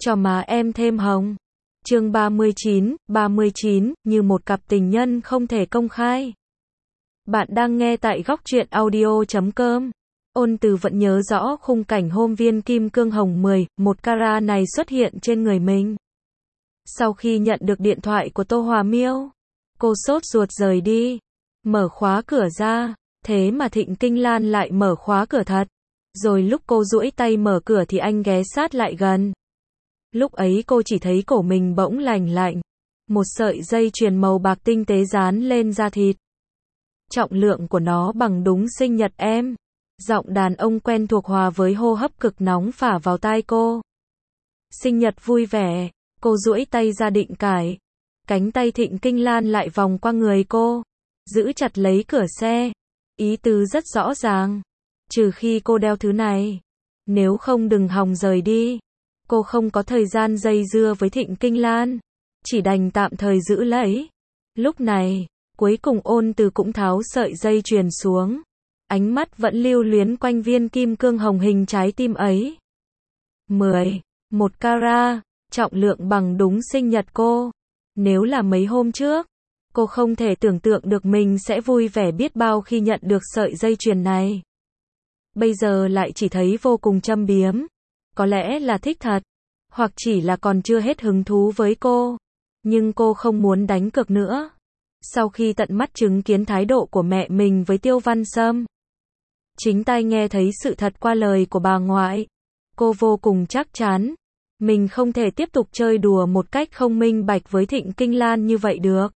cho má em thêm hồng. Chương 39, như một cặp tình nhân không thể công khai. Bạn đang nghe tại góc truyện audio.com. Ôn Từ vẫn nhớ rõ khung cảnh hôm viên kim cương hồng 11 carat này xuất hiện trên người mình. Sau khi nhận được điện thoại của Tô Hòa Miêu, cô sốt ruột rời đi, mở khóa cửa ra, thế mà Thịnh Kinh Lan lại mở khóa cửa thật. Rồi lúc cô duỗi tay mở cửa thì anh ghé sát lại gần. Lúc ấy cô chỉ thấy cổ mình bỗng lành lạnh, một sợi dây chuyền màu bạc tinh tế dán lên da thịt. Trọng lượng của nó bằng đúng sinh nhật em. Giọng đàn ông quen thuộc hòa với hô hấp cực nóng phả vào tai cô. Sinh nhật vui vẻ, cô duỗi tay ra định cài. Cánh tay Thịnh Kinh Lan lại vòng qua người cô, giữ chặt lấy cửa xe. Ý tứ rất rõ ràng, trừ khi cô đeo thứ này, nếu không đừng hòng rời đi. Cô không có thời gian dây dưa với Thịnh Kinh Lan, chỉ đành tạm thời giữ lấy. Lúc này, cuối cùng Ôn Từ cũng tháo sợi dây chuyền xuống, ánh mắt vẫn lưu luyến quanh viên kim cương hồng hình trái tim ấy. 11 carat, trọng lượng bằng đúng sinh nhật cô. Nếu là mấy hôm trước, cô không thể tưởng tượng được mình sẽ vui vẻ biết bao khi nhận được sợi dây chuyền này. Bây giờ lại chỉ thấy vô cùng châm biếm. Có lẽ là thích thật, hoặc chỉ là còn chưa hết hứng thú với cô. Nhưng cô không muốn đánh cược nữa. Sau khi tận mắt chứng kiến thái độ của mẹ mình với Tiêu Văn Sâm, chính tai nghe thấy sự thật qua lời của bà ngoại, cô vô cùng chắc chắn mình không thể tiếp tục chơi đùa một cách không minh bạch với Thịnh Kinh Lan như vậy được.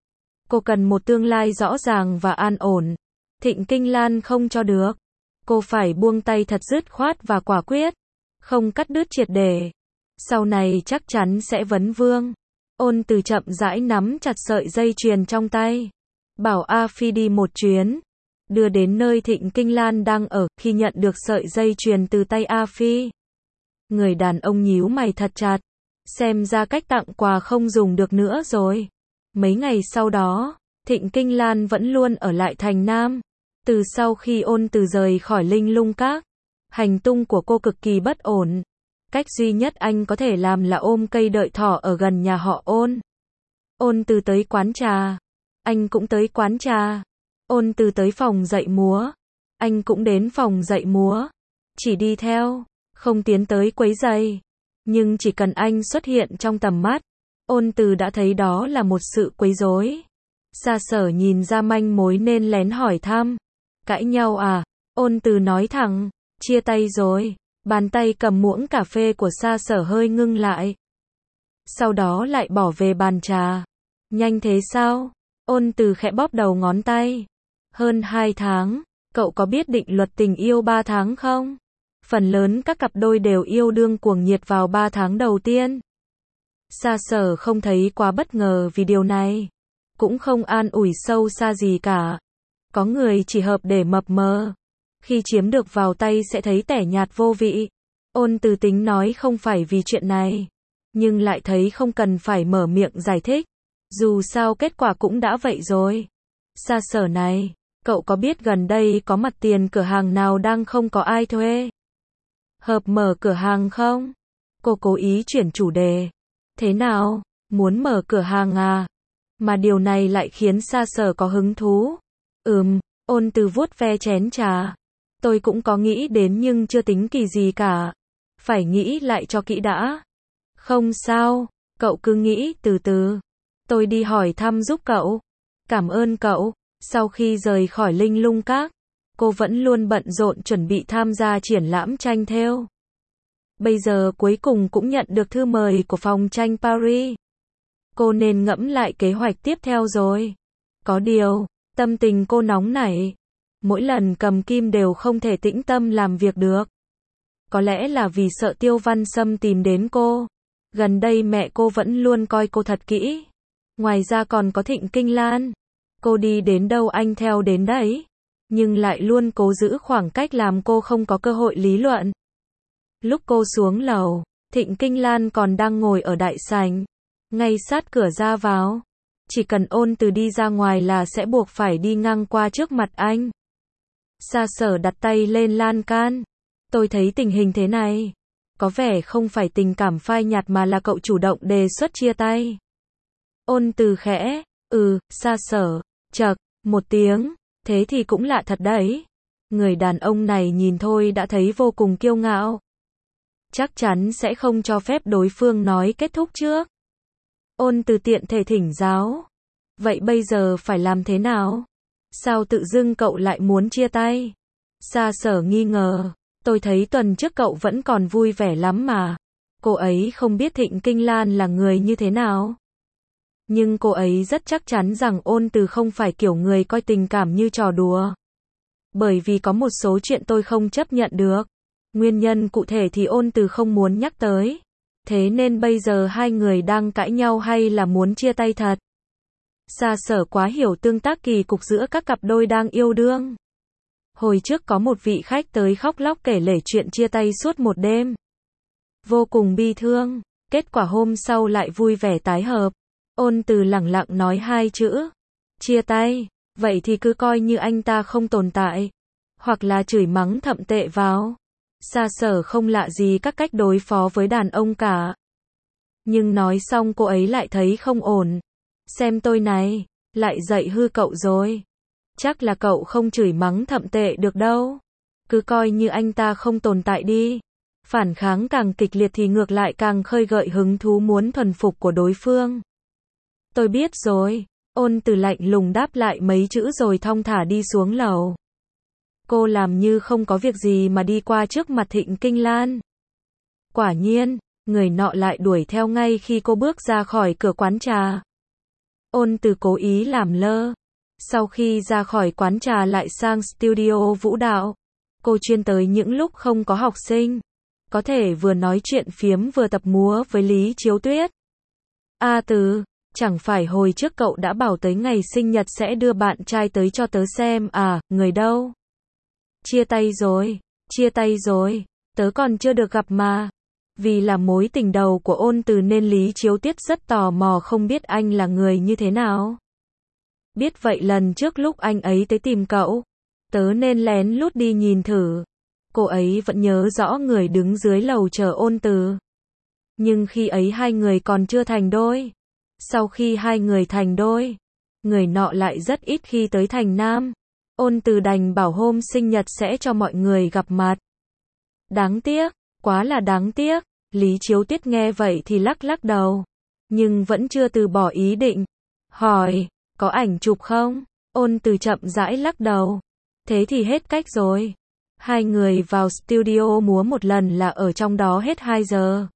Cô cần một tương lai rõ ràng và an ổn. Thịnh Kinh Lan không cho được. Cô phải buông tay thật dứt khoát và quả quyết, không cắt đứt triệt để. Sau này chắc chắn sẽ vấn vương. Ôn Từ chậm rãi nắm chặt sợi dây chuyền trong tay, bảo A Phi đi một chuyến, đưa đến nơi Thịnh Kinh Lan đang ở. Khi nhận được sợi dây chuyền từ tay A Phi, người đàn ông nhíu mày thật chặt, xem ra cách tặng quà không dùng được nữa rồi. Mấy ngày sau đó, Thịnh Kinh Lan vẫn luôn ở lại thành Nam. Từ sau khi Ôn Từ rời khỏi Linh Lung Các, hành tung của cô cực kỳ bất ổn. Cách duy nhất anh có thể làm là ôm cây đợi thỏ ở gần nhà họ Ôn. Ôn Từ tới quán trà, anh cũng tới quán trà. Ôn Từ tới phòng dạy múa, anh cũng đến phòng dạy múa. Chỉ đi theo, không tiến tới quấy rầy. Nhưng chỉ cần anh xuất hiện trong tầm mắt, Ôn Từ đã thấy đó là một sự quấy rối. Sa Sở nhìn ra manh mối nên lén hỏi thăm. Cãi nhau à? Ôn Từ nói thẳng, chia tay rồi. Bàn tay cầm muỗng cà phê của Sa Sở hơi ngưng lại, sau đó lại bỏ về bàn trà. Nhanh thế sao? Ôn Từ khẽ bóp đầu ngón tay. Hơn 2 tháng, cậu có biết định luật tình yêu 3 tháng không? Phần lớn các cặp đôi đều yêu đương cuồng nhiệt vào 3 tháng đầu tiên. Sa Sở không thấy quá bất ngờ vì điều này, cũng không an ủi sâu xa gì cả. Có người chỉ hợp để mập mờ, khi chiếm được vào tay sẽ thấy tẻ nhạt vô vị. Ôn Từ tính nói không phải vì chuyện này, nhưng lại thấy không cần phải mở miệng giải thích. Dù sao kết quả cũng đã vậy rồi. Sa Sở này, cậu có biết gần đây có mặt tiền cửa hàng nào đang không có ai thuê? Hợp mở cửa hàng không? Cô cố ý chuyển chủ đề. Thế nào, muốn mở cửa hàng à? Mà điều này lại khiến Sa Sở có hứng thú. Ôn Từ vuốt ve chén trà. Tôi cũng có nghĩ đến nhưng chưa tính kỳ gì cả. Phải nghĩ lại cho kỹ đã. Không sao, cậu cứ nghĩ từ từ. Tôi đi hỏi thăm giúp cậu. Cảm ơn cậu. Sau khi rời khỏi Linh Lung Các, cô vẫn luôn bận rộn chuẩn bị tham gia triển lãm tranh thêu. Bây giờ cuối cùng cũng nhận được thư mời của phòng tranh Paris. Cô nên ngẫm lại kế hoạch tiếp theo rồi. Có điều, tâm tình cô nóng nảy. Mỗi lần cầm kim đều không thể tĩnh tâm làm việc được. Có lẽ là vì sợ Tiêu Văn Sâm tìm đến cô. Gần đây mẹ cô vẫn luôn coi cô thật kỹ. Ngoài ra còn có Thịnh Kinh Lan. Cô đi đến đâu anh theo đến đấy. Nhưng lại luôn cố giữ khoảng cách làm cô không có cơ hội lý luận. Lúc cô xuống lầu, Thịnh Kinh Lan còn đang ngồi ở đại sảnh, ngay sát cửa ra vào. Chỉ cần Ôn Từ đi ra ngoài là sẽ buộc phải đi ngang qua trước mặt anh. Sa Sở đặt tay lên lan can. Tôi thấy tình hình thế này, Có vẻ không phải tình cảm phai nhạt mà là cậu chủ động đề xuất chia tay. Ôn Từ khẽ, Sa Sở, chậc, một tiếng, thế thì cũng lạ thật đấy. Người đàn ông này nhìn thôi đã thấy vô cùng kiêu ngạo. Chắc chắn sẽ không cho phép đối phương nói kết thúc trước. Ôn Từ tiện thể thỉnh giáo. Vậy bây giờ phải làm thế nào? Sao tự dưng cậu lại muốn chia tay? Sa Sở nghi ngờ. Tôi thấy tuần trước cậu vẫn còn vui vẻ lắm mà. Cô ấy không biết Thịnh Kinh Lan là người như thế nào. Nhưng cô ấy rất chắc chắn rằng Ôn Từ không phải kiểu người coi tình cảm như trò đùa. Bởi vì có một số chuyện tôi không chấp nhận được. Nguyên nhân cụ thể thì Ôn Từ không muốn nhắc tới. Thế nên bây giờ hai người đang cãi nhau hay là muốn chia tay thật? Sa Sở quá hiểu tương tác kỳ cục giữa các cặp đôi đang yêu đương. Hồi trước có một vị khách tới khóc lóc kể lể chuyện chia tay suốt một đêm. Vô cùng bi thương, kết quả hôm sau lại vui vẻ tái hợp. Ôn Từ lẳng lặng nói hai chữ. Chia tay, vậy thì cứ coi như anh ta không tồn tại. Hoặc là chửi mắng thậm tệ vào. Sa Sở không lạ gì các cách đối phó với đàn ông cả. Nhưng nói xong cô ấy lại thấy không ổn. Xem tôi này, lại dạy hư cậu rồi. Chắc là cậu không chửi mắng thậm tệ được đâu. Cứ coi như anh ta không tồn tại đi. Phản kháng càng kịch liệt thì ngược lại càng khơi gợi hứng thú muốn thuần phục của đối phương. Tôi biết rồi. Ôn Từ lạnh lùng đáp lại mấy chữ rồi thong thả đi xuống lầu. Cô làm như không có việc gì mà đi qua trước mặt Thịnh Kinh Lan. Quả nhiên, người nọ lại đuổi theo ngay khi cô bước ra khỏi cửa quán trà. Ôn Từ cố ý làm lơ. Sau khi ra khỏi quán trà lại sang studio vũ đạo. Cô chuyên tới những lúc không có học sinh. Có thể vừa nói chuyện phiếm vừa tập múa với Lý Chiếu Tuyết. Từ, chẳng phải hồi trước cậu đã bảo tới ngày sinh nhật sẽ đưa bạn trai tới cho tớ xem à, người đâu? Chia tay rồi, tớ còn chưa được gặp mà. Vì là mối tình đầu của Ôn Từ nên Lý Chiếu Tuyết rất tò mò không biết anh là người như thế nào. Biết vậy lần trước lúc anh ấy tới tìm cậu, tớ nên lén lút đi nhìn thử. Cô ấy vẫn nhớ rõ người đứng dưới lầu chờ Ôn Từ. Nhưng khi ấy hai người còn chưa thành đôi. Sau khi hai người thành đôi, người nọ lại rất ít khi tới thành nam. Ôn Từ đành bảo hôm sinh nhật sẽ cho mọi người gặp mặt. Đáng tiếc, quá là đáng tiếc. Lý Chiếu Tuyết nghe vậy thì lắc lắc đầu. Nhưng vẫn chưa từ bỏ ý định. Hỏi, có ảnh chụp không? Ôn Từ chậm rãi lắc đầu. Thế thì hết cách rồi. Hai người vào studio múa một lần là ở trong đó hết 2 giờ.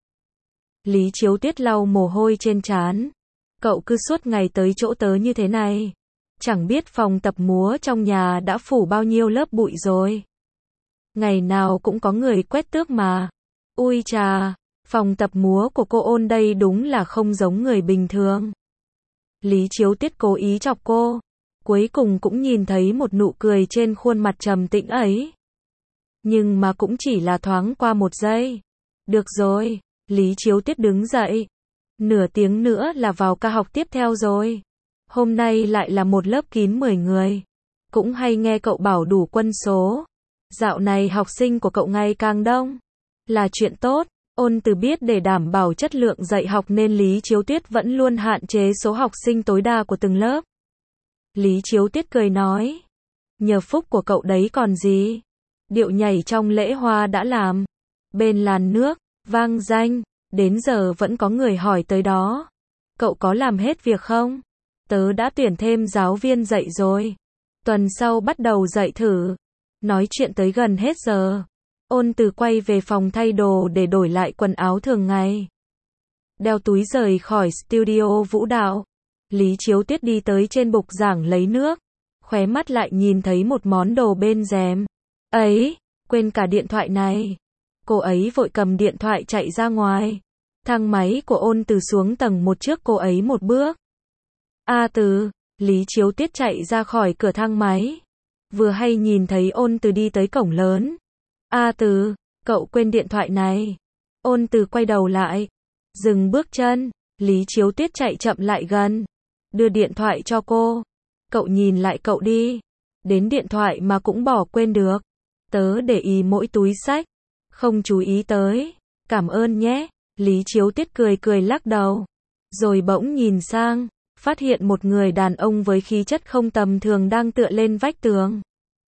Lý Chiếu Tuyết lau mồ hôi trên trán. Cậu cứ suốt ngày tới chỗ tớ như thế này. Chẳng biết phòng tập múa trong nhà đã phủ bao nhiêu lớp bụi rồi. Ngày nào cũng có người quét tước mà. Ui chà, phòng tập múa của cô Ôn đây đúng là không giống người bình thường. Lý Chiếu Tuyết cố ý chọc cô. Cuối cùng cũng nhìn thấy một nụ cười trên khuôn mặt trầm tĩnh ấy. Nhưng mà cũng chỉ là thoáng qua một giây. Được rồi, Lý Chiếu Tuyết đứng dậy. Nửa tiếng nữa là vào ca học tiếp theo rồi. Hôm nay lại là một lớp kín 10 người. Cũng hay nghe cậu bảo đủ quân số. Dạo này học sinh của cậu ngày càng đông. Là chuyện tốt. Ôn Từ biết để đảm bảo chất lượng dạy học nên Lý Chiếu Tuyết vẫn luôn hạn chế số học sinh tối đa của từng lớp. Lý Chiếu Tuyết cười nói. Nhờ phúc của cậu đấy còn gì. Điệu nhảy trong lễ hoa đã làm. Bên làn nước, vang danh. Đến giờ vẫn có người hỏi tới đó. Cậu có làm hết việc không? Tớ đã tuyển thêm giáo viên dạy rồi. Tuần sau bắt đầu dạy thử. Nói chuyện tới gần hết giờ. Ôn Từ quay về phòng thay đồ để đổi lại quần áo thường ngày. Đeo túi rời khỏi studio vũ đạo. Lý Chiếu Tuyết đi tới trên bục giảng lấy nước. Khóe mắt lại nhìn thấy một món đồ bên rèm. Ấy, quên cả điện thoại này. Cô ấy vội cầm điện thoại chạy ra ngoài. Thang máy của Ôn Từ xuống tầng 1 trước cô ấy một bước. Từ, Lý Chiếu Tuyết chạy ra khỏi cửa thang máy. Vừa hay nhìn thấy Ôn Từ đi tới cổng lớn. Từ, cậu quên điện thoại này. Ôn Từ quay đầu lại. Dừng bước chân. Lý Chiếu Tuyết chạy chậm lại gần. Đưa điện thoại cho cô. Cậu nhìn lại cậu đi. Đến điện thoại mà cũng bỏ quên được. Tớ để ý mỗi túi xách. Không chú ý tới. Cảm ơn nhé. Lý Chiếu Tuyết cười cười lắc đầu. Rồi bỗng nhìn sang, phát hiện một người đàn ông với khí chất không tầm thường đang tựa lên vách tường.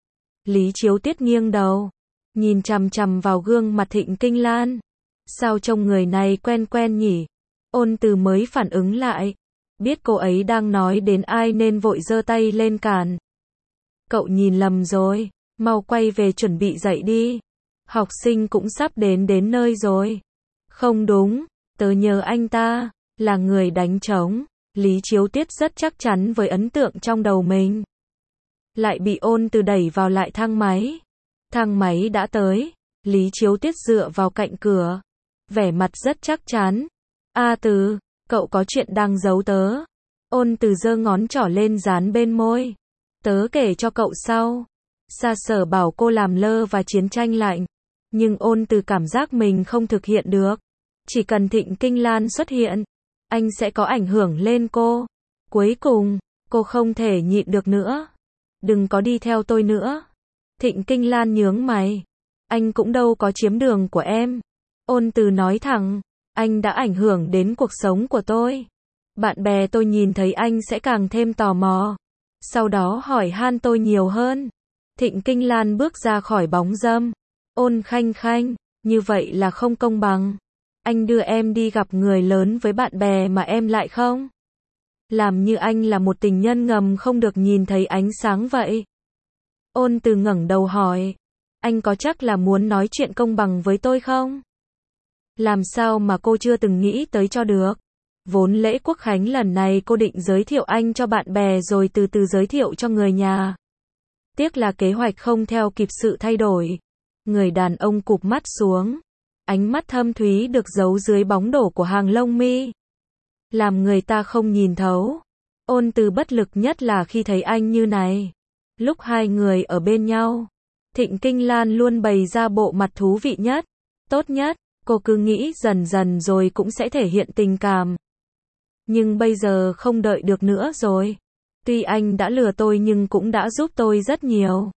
Lý Chiếu Tuyết nghiêng đầu, nhìn chằm chằm vào gương mặt Thịnh Kinh Lan. Sao trông người này quen quen nhỉ? Ôn Từ mới phản ứng lại, biết cô ấy đang nói đến ai nên vội giơ tay lên cản. Cậu nhìn lầm rồi, mau quay về chuẩn bị dậy đi. Học sinh cũng sắp đến nơi rồi. Không đúng, tớ nhớ anh ta là người đánh trống. Lý Chiếu Tuyết rất chắc chắn với ấn tượng trong đầu mình. Lại bị Ôn Từ đẩy vào lại thang máy. Thang máy đã tới, Lý Chiếu Tuyết dựa vào cạnh cửa, vẻ mặt rất chắc chắn. A Từ, cậu có chuyện đang giấu tớ. Ôn Từ giơ ngón trỏ lên dán bên môi. Tớ kể cho cậu sau. Sa Sở bảo cô làm lơ và chiến tranh lạnh, nhưng Ôn Từ cảm giác mình không thực hiện được. Chỉ cần Thịnh Kinh Lan xuất hiện, anh sẽ có ảnh hưởng lên cô. Cuối cùng, cô không thể nhịn được nữa. Đừng có đi theo tôi nữa. Thịnh Kinh Lan nhướng mày. Anh cũng đâu có chiếm đường của em. Ôn Từ nói thẳng, anh đã ảnh hưởng đến cuộc sống của tôi. Bạn bè tôi nhìn thấy anh sẽ càng thêm tò mò. Sau đó hỏi han tôi nhiều hơn. Thịnh Kinh Lan bước ra khỏi bóng râm. Ôn Khanh Khanh, như vậy là không công bằng. Anh đưa em đi gặp người lớn với bạn bè mà em lại không. Làm như anh là một tình nhân ngầm không được nhìn thấy ánh sáng vậy. Ôn Từ ngẩng đầu hỏi. Anh có chắc là muốn nói chuyện công bằng với tôi không? Làm sao mà cô chưa từng nghĩ tới cho được. Vốn lễ Quốc Khánh lần này cô định giới thiệu anh cho bạn bè rồi từ từ giới thiệu cho người nhà. Tiếc là kế hoạch không theo kịp sự thay đổi. Người đàn ông cụp mắt xuống. Ánh mắt thâm thúy được giấu dưới bóng đổ của hàng lông mi. Làm người ta không nhìn thấu. Ôn Từ bất lực nhất là khi thấy anh như này. Lúc hai người ở bên nhau, Thịnh Kinh Lan luôn bày ra bộ mặt thú vị nhất, tốt nhất. Cô cứ nghĩ dần dần rồi cũng sẽ thể hiện tình cảm. Nhưng bây giờ không đợi được nữa rồi. Tuy anh đã lừa tôi nhưng cũng đã giúp tôi rất nhiều.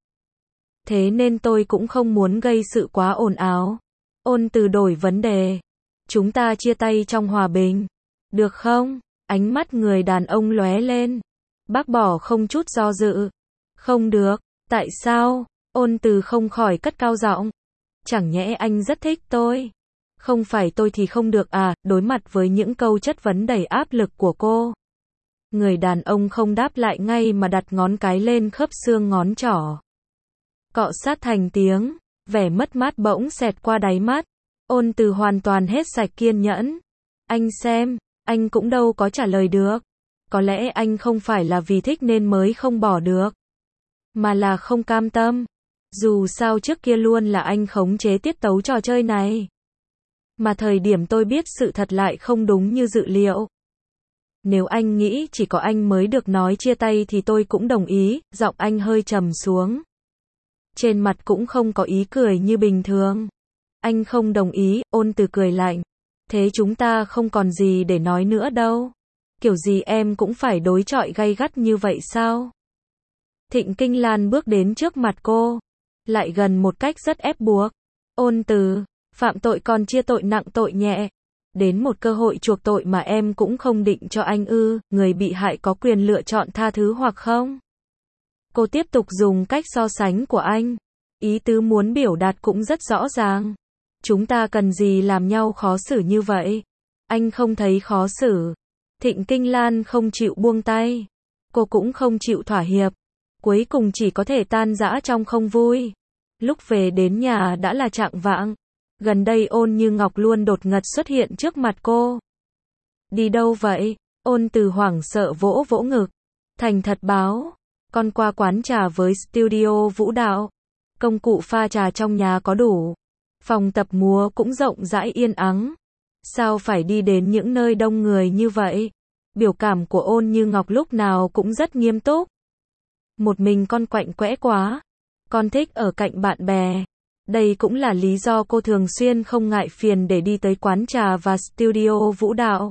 Thế nên tôi cũng không muốn gây sự quá ồn ào. Ôn Từ đổi vấn đề. Chúng ta chia tay trong hòa bình. Được không? Ánh mắt người đàn ông lóe lên. Bác bỏ không chút do dự. Không được. Tại sao? Ôn Từ không khỏi cất cao giọng. Chẳng nhẽ anh rất thích tôi? Không phải tôi thì không được à? Đối mặt với những câu chất vấn đầy áp lực của cô, người đàn ông không đáp lại ngay mà đặt ngón cái lên khớp xương ngón trỏ. Cọ sát thành tiếng, vẻ mất mát bỗng xẹt qua đáy mắt. Ôn Từ hoàn toàn hết sạch kiên nhẫn. Anh xem, anh cũng đâu có trả lời được. Có lẽ anh không phải là vì thích nên mới không bỏ được, mà là không cam tâm. Dù sao trước kia luôn là anh khống chế tiết tấu trò chơi này. Mà thời điểm tôi biết sự thật lại không đúng như dự liệu. Nếu anh nghĩ chỉ có anh mới được nói chia tay thì tôi cũng đồng ý. Giọng anh hơi trầm xuống. Trên mặt cũng không có ý cười như bình thường. Anh không đồng ý. Ôn Từ cười lạnh. Thế chúng ta không còn gì để nói nữa đâu. Kiểu gì em cũng phải đối chọi gay gắt như vậy sao? Thịnh Kinh Lan bước đến trước mặt cô, lại gần một cách rất ép buộc. Ôn Từ, phạm tội còn chia tội nặng tội nhẹ. Đến một cơ hội chuộc tội mà em cũng không định cho anh ư? Người bị hại có quyền lựa chọn tha thứ hoặc không? Cô tiếp tục dùng cách so sánh của anh. Ý tứ muốn biểu đạt cũng rất rõ ràng. Chúng ta cần gì làm nhau khó xử như vậy? Anh không thấy khó xử. Thịnh Kinh Lan không chịu buông tay. Cô cũng không chịu thỏa hiệp. Cuối cùng chỉ có thể tan rã trong không vui. Lúc về đến nhà đã là chạng vạng. Gần đây Ôn Như Ngọc luôn đột ngột xuất hiện trước mặt cô. Đi đâu vậy? Ôn Từ hoảng sợ vỗ vỗ ngực. Thành thật báo. Con qua quán trà với studio vũ đạo. Công cụ pha trà trong nhà có đủ. Phòng tập múa cũng rộng rãi yên ắng. Sao phải đi đến những nơi đông người như vậy? Biểu cảm của Ôn Như Ngọc lúc nào cũng rất nghiêm túc. Một mình con quạnh quẽ quá. Con thích ở cạnh bạn bè. Đây cũng là lý do cô thường xuyên không ngại phiền để đi tới quán trà và studio vũ đạo.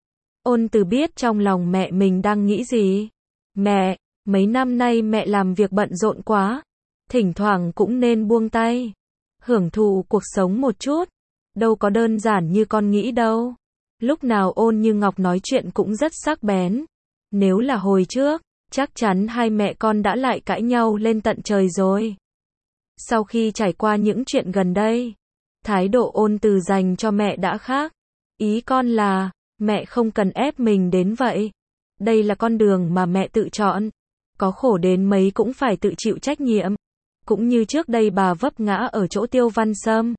Ôn Từ biết trong lòng mẹ mình đang nghĩ gì. Mẹ, mấy năm nay mẹ làm việc bận rộn quá. Thỉnh thoảng cũng nên buông tay. Hưởng thụ cuộc sống một chút. đâu có đơn giản như con nghĩ đâu. Lúc nào Ôn Như Ngọc nói chuyện cũng rất sắc bén. Nếu là hồi trước, chắc chắn hai mẹ con đã lại cãi nhau lên tận trời rồi. Sau khi trải qua những chuyện gần đây, thái độ Ôn Từ dành cho mẹ đã khác. Ý con là, mẹ không cần ép mình đến vậy. Đây là con đường mà mẹ tự chọn. Có khổ đến mấy cũng phải tự chịu trách nhiệm. Cũng như trước đây bà vấp ngã ở chỗ Tiêu Văn Sâm.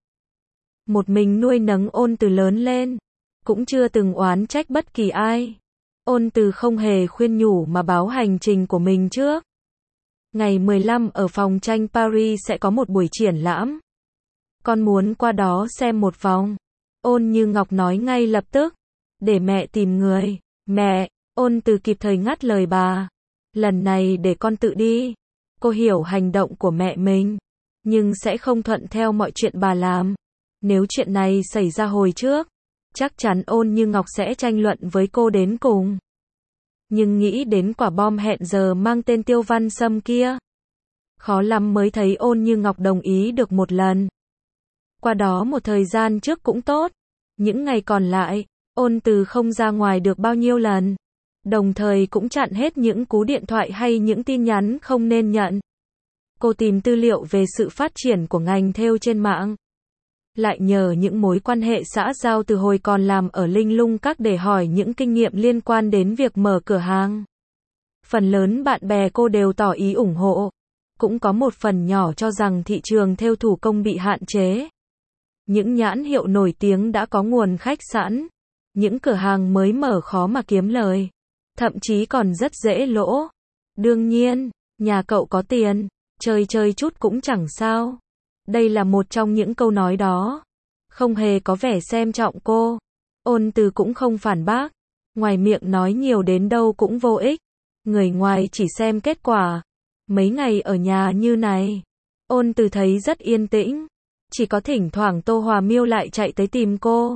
Một mình nuôi nấng Ôn Từ lớn lên. Cũng chưa từng oán trách bất kỳ ai. Ôn Từ không hề khuyên nhủ mà báo hành trình của mình trước. Ngày 15 ở phòng tranh Paris sẽ có một buổi triển lãm. Con muốn qua đó xem một vòng. Ôn Như Ngọc nói ngay lập tức. Để mẹ tìm người. Mẹ, Ôn Từ kịp thời ngắt lời bà. Lần này để con tự đi. Cô hiểu hành động của mẹ mình. Nhưng sẽ không thuận theo mọi chuyện bà làm. Nếu chuyện này xảy ra hồi trước, chắc chắn Ôn Như Ngọc sẽ tranh luận với cô đến cùng. Nhưng nghĩ đến quả bom hẹn giờ mang tên Tiêu Văn Sâm kia, khó lắm mới thấy Ôn Như Ngọc đồng ý được một lần. Qua đó một thời gian trước cũng tốt. Những ngày còn lại, Ôn Từ không ra ngoài được bao nhiêu lần. Đồng thời cũng chặn hết những cú điện thoại hay những tin nhắn không nên nhận. Cô tìm tư liệu về sự phát triển của ngành thêu trên mạng. Lại nhờ những mối quan hệ xã giao từ hồi còn làm ở Linh Lung Các để hỏi những kinh nghiệm liên quan đến việc mở cửa hàng. Phần lớn bạn bè cô đều tỏ ý ủng hộ. Cũng có một phần nhỏ cho rằng thị trường thêu thủ công bị hạn chế. Những nhãn hiệu nổi tiếng đã có nguồn khách sẵn. Những cửa hàng mới mở khó mà kiếm lời. Thậm chí còn rất dễ lỗ. Đương nhiên, nhà cậu có tiền, chơi chơi chút cũng chẳng sao. Đây là một trong những câu nói đó. Không hề có vẻ xem trọng cô. Ôn Từ cũng không phản bác. Ngoài miệng nói nhiều đến đâu cũng vô ích. Người ngoài chỉ xem kết quả. Mấy ngày ở nhà như này, Ôn Từ thấy rất yên tĩnh. Chỉ có thỉnh thoảng Tô Hòa Miêu lại chạy tới tìm cô.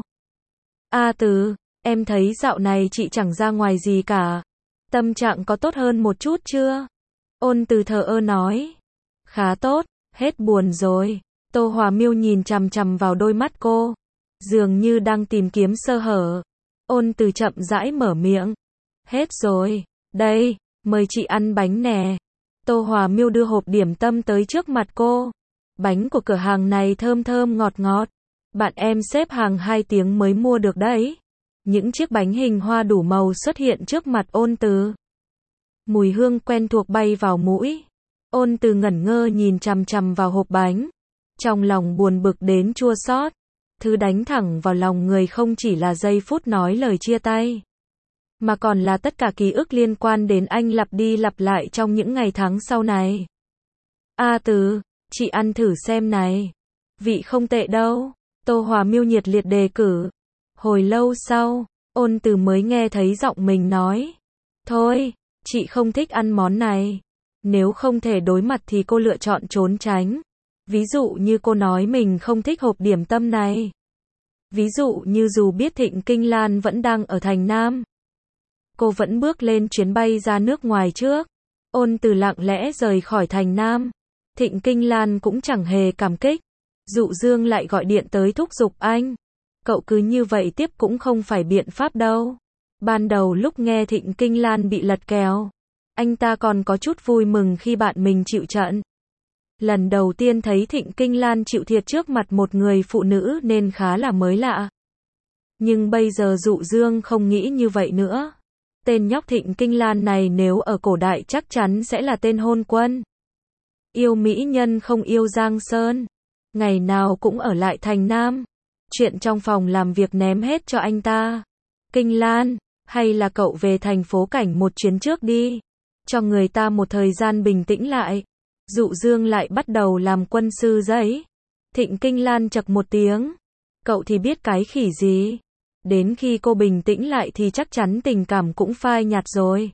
Từ, em thấy dạo này chị chẳng ra ngoài gì cả. Tâm trạng có tốt hơn một chút chưa? Ôn Từ thờ ơ nói. Khá tốt, hết buồn rồi. Tô Hòa Miêu nhìn chằm chằm vào đôi mắt cô. Dường như đang tìm kiếm sơ hở. Ôn Từ chậm rãi mở miệng. Hết rồi, đây, mời chị ăn bánh nè. Tô Hòa Miêu đưa hộp điểm tâm tới trước mặt cô. Bánh của cửa hàng này thơm thơm ngọt ngọt. Bạn em xếp hàng 2 tiếng mới mua được đấy. Những chiếc bánh hình hoa đủ màu xuất hiện trước mặt Ôn Từ. Mùi hương quen thuộc bay vào mũi. Ôn Từ ngẩn ngơ nhìn chằm chằm vào hộp bánh. Trong lòng buồn bực đến chua xót. Thứ đánh thẳng vào lòng người không chỉ là giây phút nói lời chia tay, mà còn là tất cả ký ức liên quan đến anh lặp đi lặp lại trong những ngày tháng sau này. Từ, chị ăn thử xem này. Vị không tệ đâu. Tô Hòa Miêu nhiệt liệt đề cử. Hồi lâu sau, Ôn Từ mới nghe thấy giọng mình nói. Thôi, chị không thích ăn món này. Nếu không thể đối mặt thì cô lựa chọn trốn tránh. Ví dụ như cô nói mình không thích hộp điểm tâm này. Ví dụ như dù biết Thịnh Kinh Lan vẫn đang ở thành Nam, cô vẫn bước lên chuyến bay ra nước ngoài trước. Ôn Từ lặng lẽ rời khỏi thành Nam. Thịnh Kinh Lan cũng chẳng hề cảm kích. Dụ Dương lại gọi điện tới thúc giục anh. Cậu cứ như vậy tiếp cũng không phải biện pháp đâu. Ban đầu lúc nghe Thịnh Kinh Lan bị lật kèo, anh ta còn có chút vui mừng khi bạn mình chịu trận. Lần đầu tiên thấy Thịnh Kinh Lan chịu thiệt trước mặt một người phụ nữ nên khá là mới lạ. Nhưng bây giờ Dụ Dương không nghĩ như vậy nữa. Tên nhóc Thịnh Kinh Lan này nếu ở cổ đại chắc chắn sẽ là tên hôn quân. Yêu mỹ nhân không yêu Giang Sơn. Ngày nào cũng ở lại thành Nam. Chuyện trong phòng làm việc ném hết cho anh ta. Kinh Lan, hay là cậu về thành phố Cảnh một chuyến trước đi. Cho người ta một thời gian bình tĩnh lại. Dụ Dương lại bắt đầu làm quân sư giấy. Thịnh Kinh Lan chậc một tiếng. Cậu thì biết cái khỉ gì. Đến khi cô bình tĩnh lại thì chắc chắn tình cảm cũng phai nhạt rồi.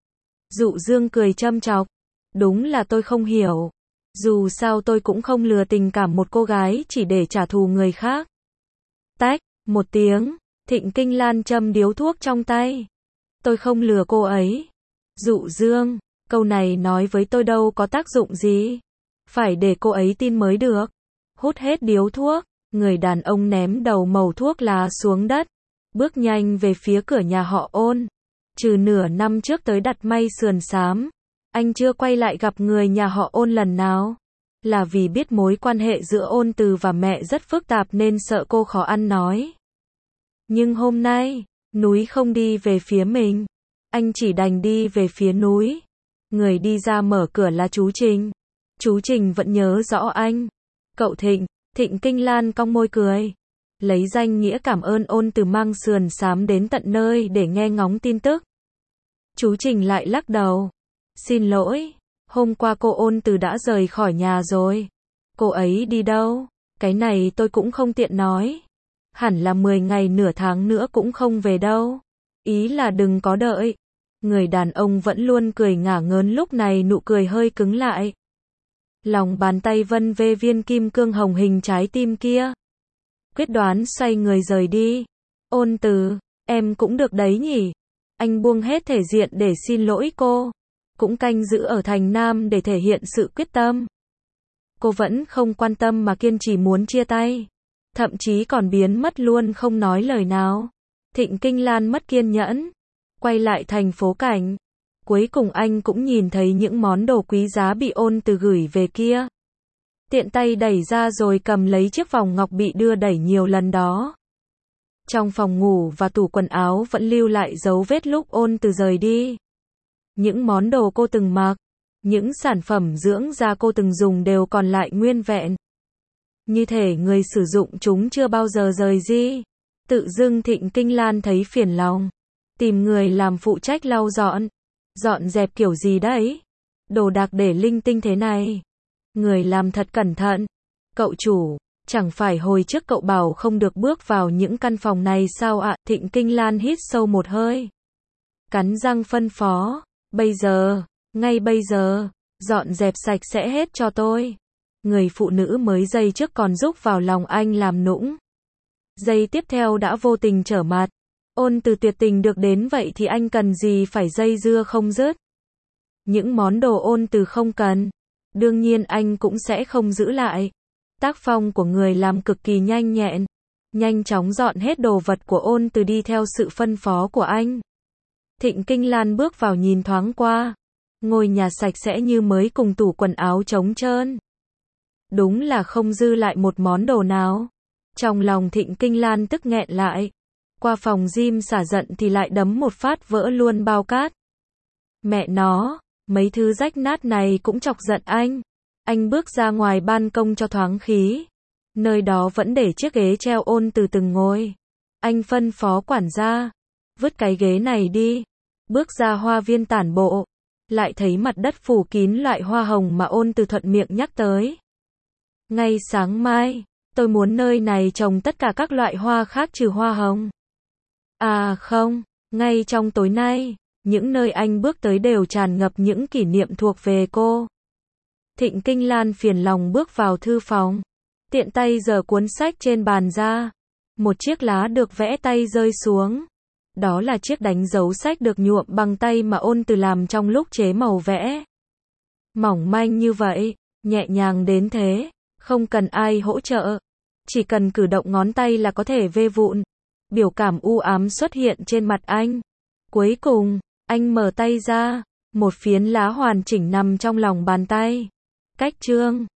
Dụ Dương cười châm chọc. Đúng là tôi không hiểu. Dù sao tôi cũng không lừa tình cảm một cô gái chỉ để trả thù người khác. Tách, một tiếng, Thịnh Kinh Lan châm điếu thuốc trong tay. Tôi không lừa cô ấy. Dụ Dương, câu này nói với tôi đâu có tác dụng gì. Phải để cô ấy tin mới được. Hút hết điếu thuốc, Người đàn ông ném đầu mẩu thuốc lá xuống đất, bước nhanh về phía cửa nhà họ Ôn. Trừ nửa năm trước tới đặt may sườn xám, anh chưa quay lại gặp người nhà họ Ôn lần nào. Là vì biết mối quan hệ giữa Ôn Từ và mẹ rất phức tạp nên sợ cô khó ăn nói. Nhưng hôm nay, núi không đi về phía mình, anh chỉ đành đi về phía núi. Người đi ra mở cửa là chú Trình. Chú Trình vẫn nhớ rõ anh. Cậu Thịnh. Thịnh Kinh Lan cong môi cười. Lấy danh nghĩa cảm ơn Ôn Từ mang sườn xám đến tận nơi để nghe ngóng tin tức. Chú Trình lại lắc đầu. Xin lỗi, hôm qua cô Ôn Từ đã rời khỏi nhà rồi. Cô ấy đi đâu? Cái này tôi cũng không tiện nói. Hẳn là 10 ngày nửa tháng nữa cũng không về đâu. Ý là đừng có đợi. Người đàn ông vẫn luôn cười ngả ngớn lúc này nụ cười hơi cứng lại. Lòng bàn tay vân vê viên kim cương hồng hình trái tim kia. Quyết đoán xoay người rời đi. Ôn Từ, em cũng được đấy nhỉ. Anh buông hết thể diện để xin lỗi cô. Cũng canh giữ ở thành Nam để thể hiện sự quyết tâm. Cô vẫn không quan tâm mà kiên trì muốn chia tay. Thậm chí còn biến mất luôn không nói lời nào. Thịnh Kinh Lan mất kiên nhẫn. Quay lại thành phố Cảnh. Cuối cùng anh cũng nhìn thấy những món đồ quý giá bị Ôn Từ gửi về kia. Tiện tay đẩy ra rồi cầm lấy chiếc vòng ngọc bị đưa đẩy nhiều lần đó. Trong phòng ngủ và tủ quần áo vẫn lưu lại dấu vết lúc Ôn Từ rời đi. Những món đồ cô từng mặc, những sản phẩm dưỡng da cô từng dùng đều còn lại nguyên vẹn. Như thể người sử dụng chúng chưa bao giờ rời đi. Tự dưng Thịnh Kinh Lan thấy phiền lòng. Tìm người làm phụ trách lau dọn. Dọn dẹp kiểu gì đấy? Đồ đạc để linh tinh thế này. Người làm thật cẩn thận. Cậu chủ, chẳng phải hồi trước cậu bảo không được bước vào những căn phòng này sao ạ? Thịnh Kinh Lan hít sâu một hơi. Cắn răng phân phó. Bây giờ, ngay bây giờ, dọn dẹp sạch sẽ hết cho tôi. Người phụ nữ mới giây trước còn rúc vào lòng anh làm nũng. Giây tiếp theo đã vô tình trở mặt. Ôn Từ tuyệt tình được đến vậy thì anh cần gì phải dây dưa không dứt. Những món đồ Ôn Từ không cần, đương nhiên anh cũng sẽ không giữ lại. Tác phong của người làm cực kỳ nhanh nhẹn. Nhanh chóng dọn hết đồ vật của Ôn Từ đi theo sự phân phó của anh. Thịnh Kinh Lan bước vào nhìn thoáng qua. Ngôi nhà sạch sẽ như mới cùng tủ quần áo trống trơn. Đúng là không dư lại một món đồ nào. Trong lòng Thịnh Kinh Lan tức nghẹn lại. Qua phòng gym xả giận thì lại đấm một phát vỡ luôn bao cát. Mẹ nó, mấy thứ rách nát này cũng chọc giận anh. Anh bước ra ngoài ban công cho thoáng khí. Nơi đó vẫn để chiếc ghế treo Ôn Từ từng ngồi. Anh phân phó quản gia. Vứt cái ghế này đi. Bước ra hoa viên tản bộ. Lại thấy mặt đất phủ kín loại hoa hồng mà Ôn Từ thuận miệng nhắc tới. Ngay sáng mai, tôi muốn nơi này trồng tất cả các loại hoa khác trừ hoa hồng. À không, ngay trong tối nay, những nơi anh bước tới đều tràn ngập những kỷ niệm thuộc về cô. Thịnh Kinh Lan phiền lòng bước vào thư phòng. Tiện tay giở cuốn sách trên bàn ra. Một chiếc lá được vẽ tay rơi xuống. Đó là chiếc đánh dấu sách được nhuộm bằng tay mà Ôn Từ làm trong lúc chế màu vẽ. Mỏng manh như vậy, nhẹ nhàng đến thế, không cần ai hỗ trợ. Chỉ cần cử động ngón tay là có thể vê vụn. Biểu cảm u ám xuất hiện trên mặt anh. Cuối cùng, anh mở tay ra. Một phiến lá hoàn chỉnh nằm trong lòng bàn tay. Cách chương